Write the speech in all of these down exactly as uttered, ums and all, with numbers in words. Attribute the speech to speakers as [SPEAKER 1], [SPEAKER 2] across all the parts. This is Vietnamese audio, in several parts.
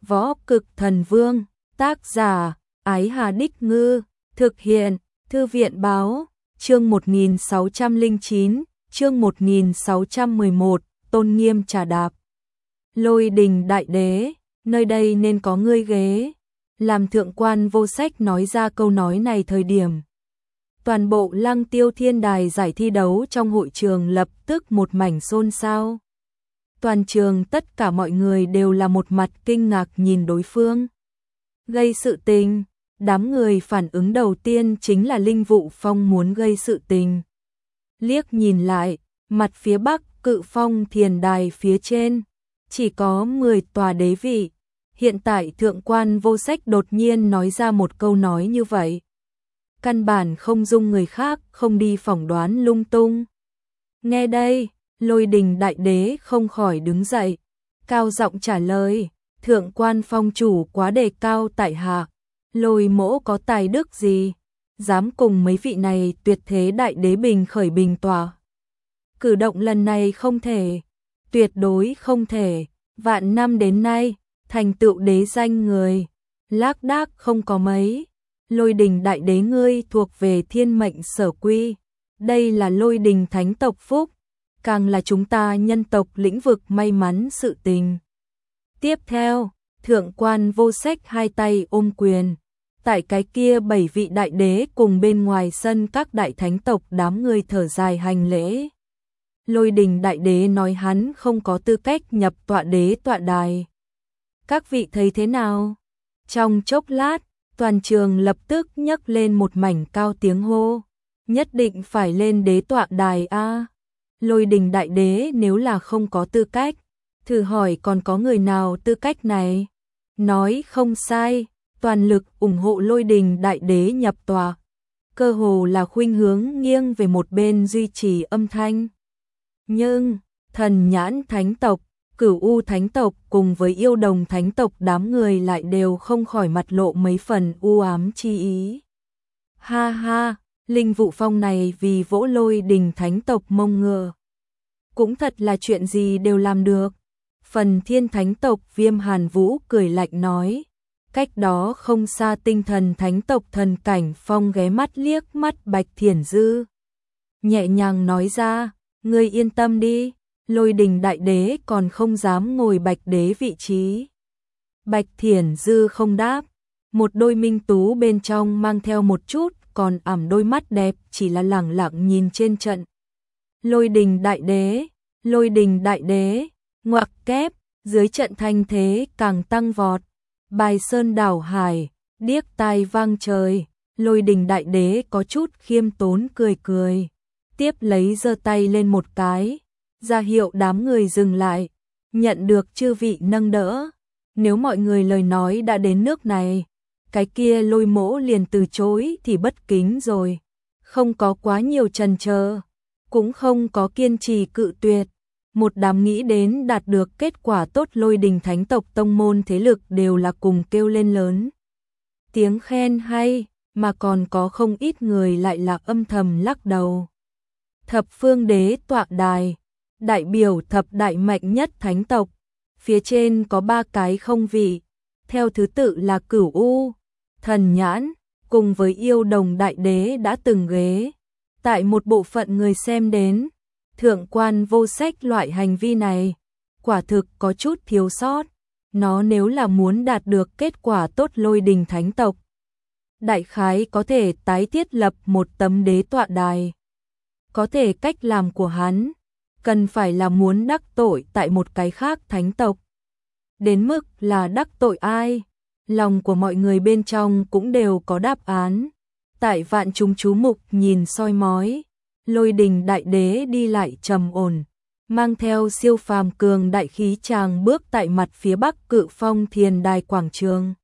[SPEAKER 1] Võ Cực Thần Vương, tác giả, Ái Hà Đích Ngư, thực hiện, Thư viện Báo, chương một nghìn sáu trăm lẻ chín, chương một nghìn sáu trăm mười một, tôn nghiêm trà đạp. Lôi Đình Đại Đế, nơi đây nên có ngươi ghế. Làm Thượng Quan Vô Sách nói ra câu nói này thời điểm, toàn bộ Lăng Tiêu Thiên Đài giải thi đấu trong hội trường lập tức một mảnh xôn xao. Toàn trường tất cả mọi người đều là một mặt kinh ngạc nhìn đối phương. Gây sự tình, đám người phản ứng đầu tiên chính là Linh Vũ Phong muốn gây sự tình. Liếc nhìn lại, mặt phía bắc Cự Phong Thiền Đài phía trên, chỉ có mười tòa đế vị. Hiện tại Thượng Quan Vô Sách đột nhiên nói ra một câu nói như vậy. Căn bản không dung người khác không đi phỏng đoán lung tung. Nghe đây, Lôi Đình Đại Đế không khỏi đứng dậy, cao giọng trả lời, Thượng Quan Phong chủ quá đề cao tại hạ, Lôi mỗ có tài đức gì, dám cùng mấy vị này tuyệt thế đại đế bình khởi bình tòa. Cử động lần này không thể, tuyệt đối không thể, vạn năm đến nay, thành tựu đế danh người, lác đác không có mấy. Lôi Đình Đại Đế ngươi thuộc về thiên mệnh sở quy, đây là Lôi Đình thánh tộc phúc, càng là chúng ta nhân tộc lĩnh vực may mắn sự tình. Tiếp theo, Thượng Quan Vô Sách hai tay ôm quyền, tại cái kia bảy vị đại đế cùng bên ngoài sân các đại thánh tộc đám người thở dài hành lễ. Lôi Đình Đại Đế nói hắn không có tư cách nhập tọa đế tọa đài. Các vị thấy thế nào? Trong chốc lát, toàn trường lập tức nhấc lên một mảnh cao tiếng hô. Nhất định phải lên đế tọa đài a. Lôi Đình Đại Đế nếu là không có tư cách, thử hỏi còn có người nào tư cách này? Nói không sai, toàn lực ủng hộ Lôi Đình Đại Đế nhập tọa. Cơ hồ là khuynh hướng nghiêng về một bên duy trì âm thanh. Nhưng, Thần Nhãn Thánh tộc, Cửu U Thánh tộc cùng với Yêu Đồng Thánh tộc đám người lại đều không khỏi mặt lộ mấy phần u ám chi ý. Ha ha, Linh Vũ Phong này vì vỗ Lôi Đình Thánh tộc mông ngựa, cũng thật là chuyện gì đều làm được. Phần Thiên Thánh tộc Viêm Hàn Vũ cười lạnh nói, cách đó không xa Tinh Thần Thánh tộc Thần Cảnh Phong ghé mắt liếc mắt Bạch Thiển Dư, nhẹ nhàng nói ra, ngươi yên tâm đi, Lôi Đình Đại Đế còn không dám ngồi Bạch Đế vị trí. Bạch Thiển Dư không đáp, một đôi minh tú bên trong mang theo một chút còn ảm đôi mắt đẹp chỉ là lẳng lặng nhìn trên trận. Lôi Đình Đại Đế, Lôi Đình Đại Đế, ngoặc kép, dưới trận thanh thế càng tăng vọt. Bài sơn đảo hải, điếc tai vang trời, Lôi Đình Đại Đế có chút khiêm tốn cười cười. Tiếp lấy giơ tay lên một cái, ra hiệu đám người dừng lại, nhận được chư vị nâng đỡ. Nếu mọi người lời nói đã đến nước này, cái kia Lôi mỗ liền từ chối thì bất kính rồi. Không có quá nhiều chần chờ, cũng không có kiên trì cự tuyệt. Một đám nghĩ đến đạt được kết quả tốt Lôi Đình Thánh tộc tông môn thế lực đều là cùng kêu lên lớn. Tiếng khen hay, mà còn có không ít người lại là âm thầm lắc đầu. Thập phương đế tọa đài, đại biểu thập đại mạnh nhất thánh tộc, phía trên có ba cái không vị, theo thứ tự là Cửu U, Thần Nhãn, cùng với Yêu Đồng Đại Đế đã từng ghế. Tại một bộ phận người xem đến, Thượng Quan Vô Sách loại hành vi này, quả thực có chút thiếu sót, nó nếu là muốn đạt được kết quả tốt Lôi Đình Thánh tộc, đại khái có thể tái thiết lập một tấm đế tọa đài. Có thể cách làm của hắn, cần phải là muốn đắc tội tại một cái khác thánh tộc. Đến mức là đắc tội ai, lòng của mọi người bên trong cũng đều có đáp án. Tại vạn chúng chú mục nhìn soi mói, Lôi Đình Đại Đế đi lại trầm ổn, mang theo siêu phàm cường đại khí tràng bước tại mặt phía bắc Cự Phong Thiền Đài quảng trường.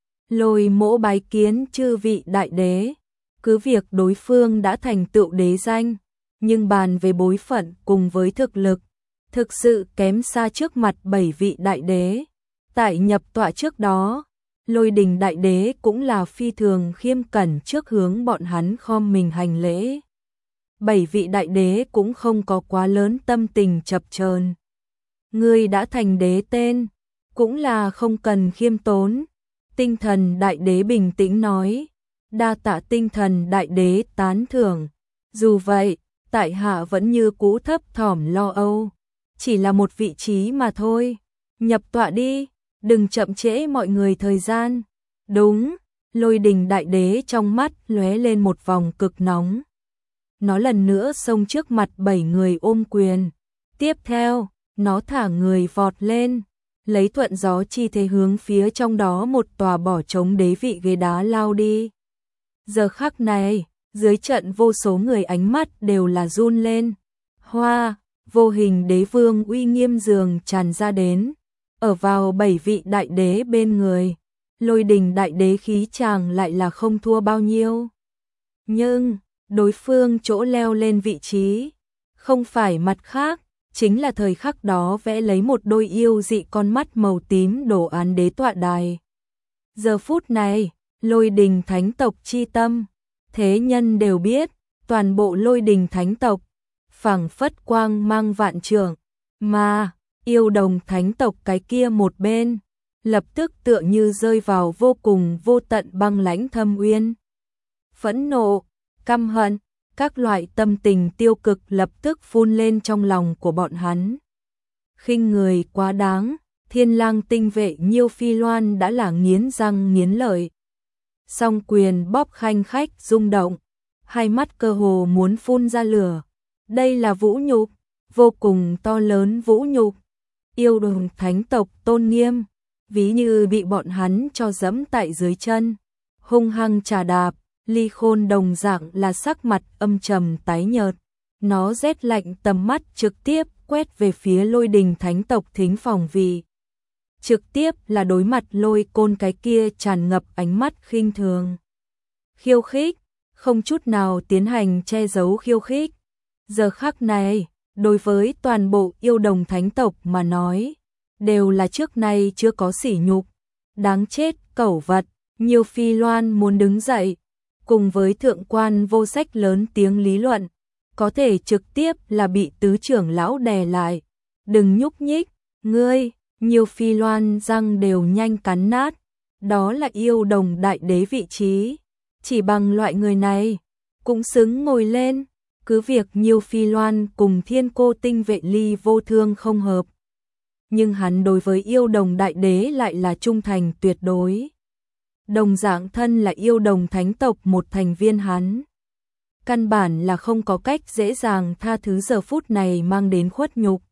[SPEAKER 1] Lôi mỗ bái kiến chư vị đại đế, cứ việc đối phương đã thành tựu đế danh, nhưng bàn về bối phận cùng với thực lực, thực sự kém xa trước mặt bảy vị đại đế. Tại nhập tọa trước đó, Lôi Đình Đại Đế cũng là phi thường khiêm cẩn trước hướng bọn hắn khom mình hành lễ. Bảy vị đại đế cũng không có quá lớn tâm tình chập chờn. Ngươi đã thành đế tên, cũng là không cần khiêm tốn. Tinh Thần Đại Đế bình tĩnh nói, đa tạ Tinh Thần Đại Đế tán thưởng. Dù vậy, tại hạ vẫn như cũ thấp thỏm lo âu, chỉ là một vị trí mà thôi. Nhập tọa đi, đừng chậm trễ mọi người thời gian. Đúng, Lôi Đình Đại Đế trong mắt lóe lên một vòng cực nóng. Nó lần nữa xông trước mặt bảy người ôm quyền. Tiếp theo, nó thả người vọt lên, lấy thuận gió chi thế hướng phía trong đó một tòa bỏ trống đế vị ghế đá lao đi. Giờ khắc này, dưới trận vô số người ánh mắt đều là run lên. Hoa, vô hình đế vương uy nghiêm dường tràn ra đến, ở vào bảy vị đại đế bên người. Lôi Đình Đại Đế khí chàng lại là không thua bao nhiêu. Nhưng, đối phương chỗ leo lên vị trí, không phải mặt khác, chính là thời khắc đó vẽ lấy một đôi yêu dị con mắt màu tím đồ án đế tọa đài. Giờ phút này, Lôi Đình Thánh tộc chi tâm, thế nhân đều biết, toàn bộ Lôi Đình Thánh tộc, phảng phất quang mang vạn trượng, mà yêu đồng Thánh tộc cái kia một bên, lập tức tựa như rơi vào vô cùng vô tận băng lãnh thâm uyên. Phẫn nộ, căm hận, các loại tâm tình tiêu cực lập tức phun lên trong lòng của bọn hắn. Khinh người quá đáng, Thiên Lang tinh vệ Nhiêu Phi Loan đã là nghiến răng nghiến lợi. Song quyền bóp khanh khách rung động, hai mắt cơ hồ muốn phun ra lửa. Đây là vũ nhục, vô cùng to lớn vũ nhục. Yêu đồng Thánh tộc tôn nghiêm, ví như bị bọn hắn cho dẫm tại dưới chân, hung hăng trà đạp. Ly Khôn đồng dạng là sắc mặt âm trầm tái nhợt, nó rét lạnh tầm mắt trực tiếp quét về phía Lôi Đình Thánh tộc thính phòng vị. Trực tiếp là đối mặt Lôi Côn cái kia tràn ngập ánh mắt khinh thường. Khiêu khích, không chút nào tiến hành che giấu khiêu khích. Giờ khắc này, đối với toàn bộ yêu đồng Thánh tộc mà nói, đều là trước nay chưa có sỉ nhục. Đáng chết cẩu vật, Nhiêu Phi Loan muốn đứng dậy, cùng với thượng quan Vô Sách lớn tiếng lý luận, có thể trực tiếp là bị tứ trưởng lão đè lại. Đừng nhúc nhích, ngươi, Nhiêu Phi Loan răng đều nhanh cắn nát, đó là yêu đồng đại đế vị trí, chỉ bằng loại người này, cũng xứng ngồi lên, cứ việc Nhiêu Phi Loan cùng Thiên Cô tinh vệ Ly Vô Thương không hợp. Nhưng hắn đối với yêu đồng đại đế lại là trung thành tuyệt đối. Đồng dạng thân là yêu đồng Thánh tộc một thành viên hắn. Căn bản là không có cách dễ dàng tha thứ giờ phút này mang đến khuất nhục.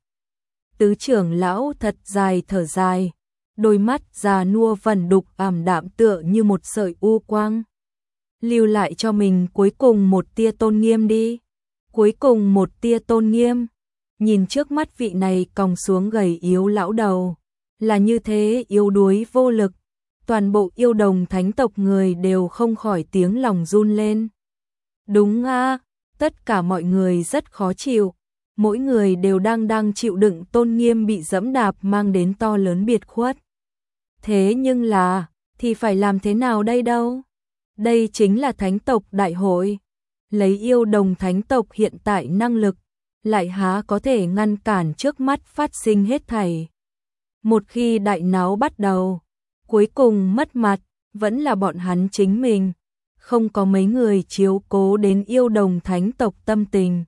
[SPEAKER 1] Tứ trưởng lão thật dài thở dài, đôi mắt già nua vẩn đục ảm đạm tựa như một sợi u quang. Lưu lại cho mình cuối cùng một tia tôn nghiêm đi. Cuối cùng một tia tôn nghiêm. Nhìn trước mắt vị này còng xuống gầy yếu lão đầu, là như thế yếu đuối vô lực. Toàn bộ yêu đồng Thánh tộc người đều không khỏi tiếng lòng run lên. Đúng a, tất cả mọi người rất khó chịu, mỗi người đều đang đang chịu đựng tôn nghiêm bị dẫm đạp mang đến to lớn biệt khuất. Thế nhưng là, thì phải làm thế nào đây đâu? Đây chính là Thánh tộc đại hội. Lấy yêu đồng Thánh tộc hiện tại năng lực, lại há có thể ngăn cản trước mắt phát sinh hết thảy. Một khi đại náo bắt đầu, cuối cùng mất mặt, vẫn là bọn hắn chính mình. Không có mấy người chiếu cố đến yêu đồng Thánh tộc tâm tình.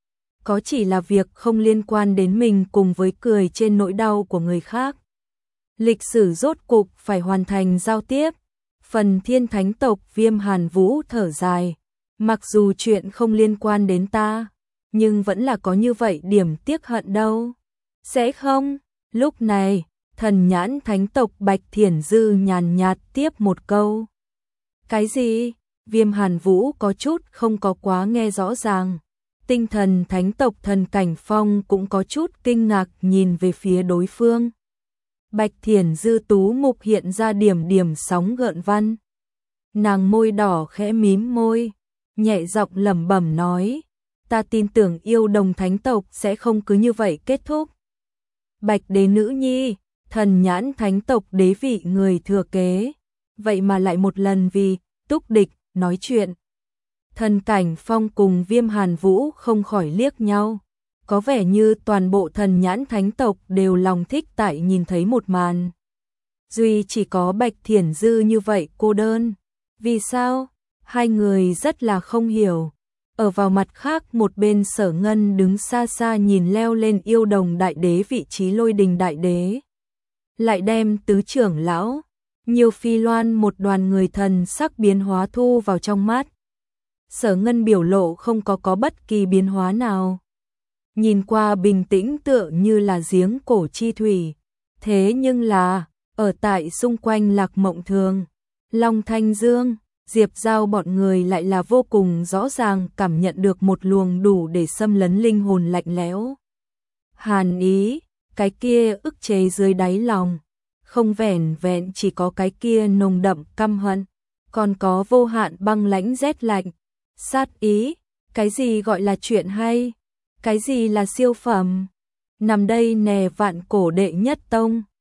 [SPEAKER 1] Có chỉ là việc không liên quan đến mình cùng với cười trên nỗi đau của người khác. Lịch sử rốt cục phải hoàn thành giao tiếp. Phần Thiên Thánh tộc Viêm Hàn Vũ thở dài. Mặc dù chuyện không liên quan đến ta, nhưng vẫn là có như vậy điểm tiếc hận đâu. Sẽ không? Lúc này, Thần Nhãn Thánh tộc Bạch Thiển Dư nhàn nhạt tiếp một câu. Cái gì? Viêm Hàn Vũ có chút không có quá nghe rõ ràng. Tinh Thần Thánh tộc Thần Cảnh Phong cũng có chút kinh ngạc nhìn về phía đối phương. Bạch Thiển Dư tú mục hiện ra điểm điểm sóng gợn văn. Nàng môi đỏ khẽ mím môi, nhẹ giọng lẩm bẩm nói, ta tin tưởng yêu đồng Thánh tộc sẽ không cứ như vậy kết thúc. Bạch đế nữ nhi, Thần Nhãn Thánh tộc đế vị người thừa kế, vậy mà lại một lần vì túc địch nói chuyện. Thần Cảnh Phong cùng Viêm Hàn Vũ không khỏi liếc nhau, có vẻ như toàn bộ Thần Nhãn Thánh tộc đều lòng thích tại nhìn thấy một màn. duy chỉ có Bạch Thiển Dư như vậy cô đơn. Vì sao? Hai người rất là không hiểu. Ở vào mặt khác một bên Sở Ngân đứng xa xa nhìn leo lên yêu đồng đại đế vị trí lôi đình đại đế. Lại đem tứ trưởng lão, nhiều phi loan một đoàn người thần sắc biến hóa thu vào trong mắt. Sở Ngân biểu lộ không có có bất kỳ biến hóa nào. Nhìn qua bình tĩnh tựa như là giếng cổ chi thủy. Thế nhưng là, ở tại xung quanh Lạc Mộng Thường, Long Thanh Dương, Diệp Giao bọn người lại là vô cùng rõ ràng cảm nhận được một luồng đủ để xâm lấn linh hồn lạnh lẽo. Hàn ý, cái kia ức chế dưới đáy lòng, không vẻn vẹn chỉ có cái kia nồng đậm căm hận, còn có vô hạn băng lãnh rét lạnh, sát ý, cái gì gọi là chuyện hay, cái gì là siêu phẩm. Nằm đây nè vạn cổ đệ nhất tông.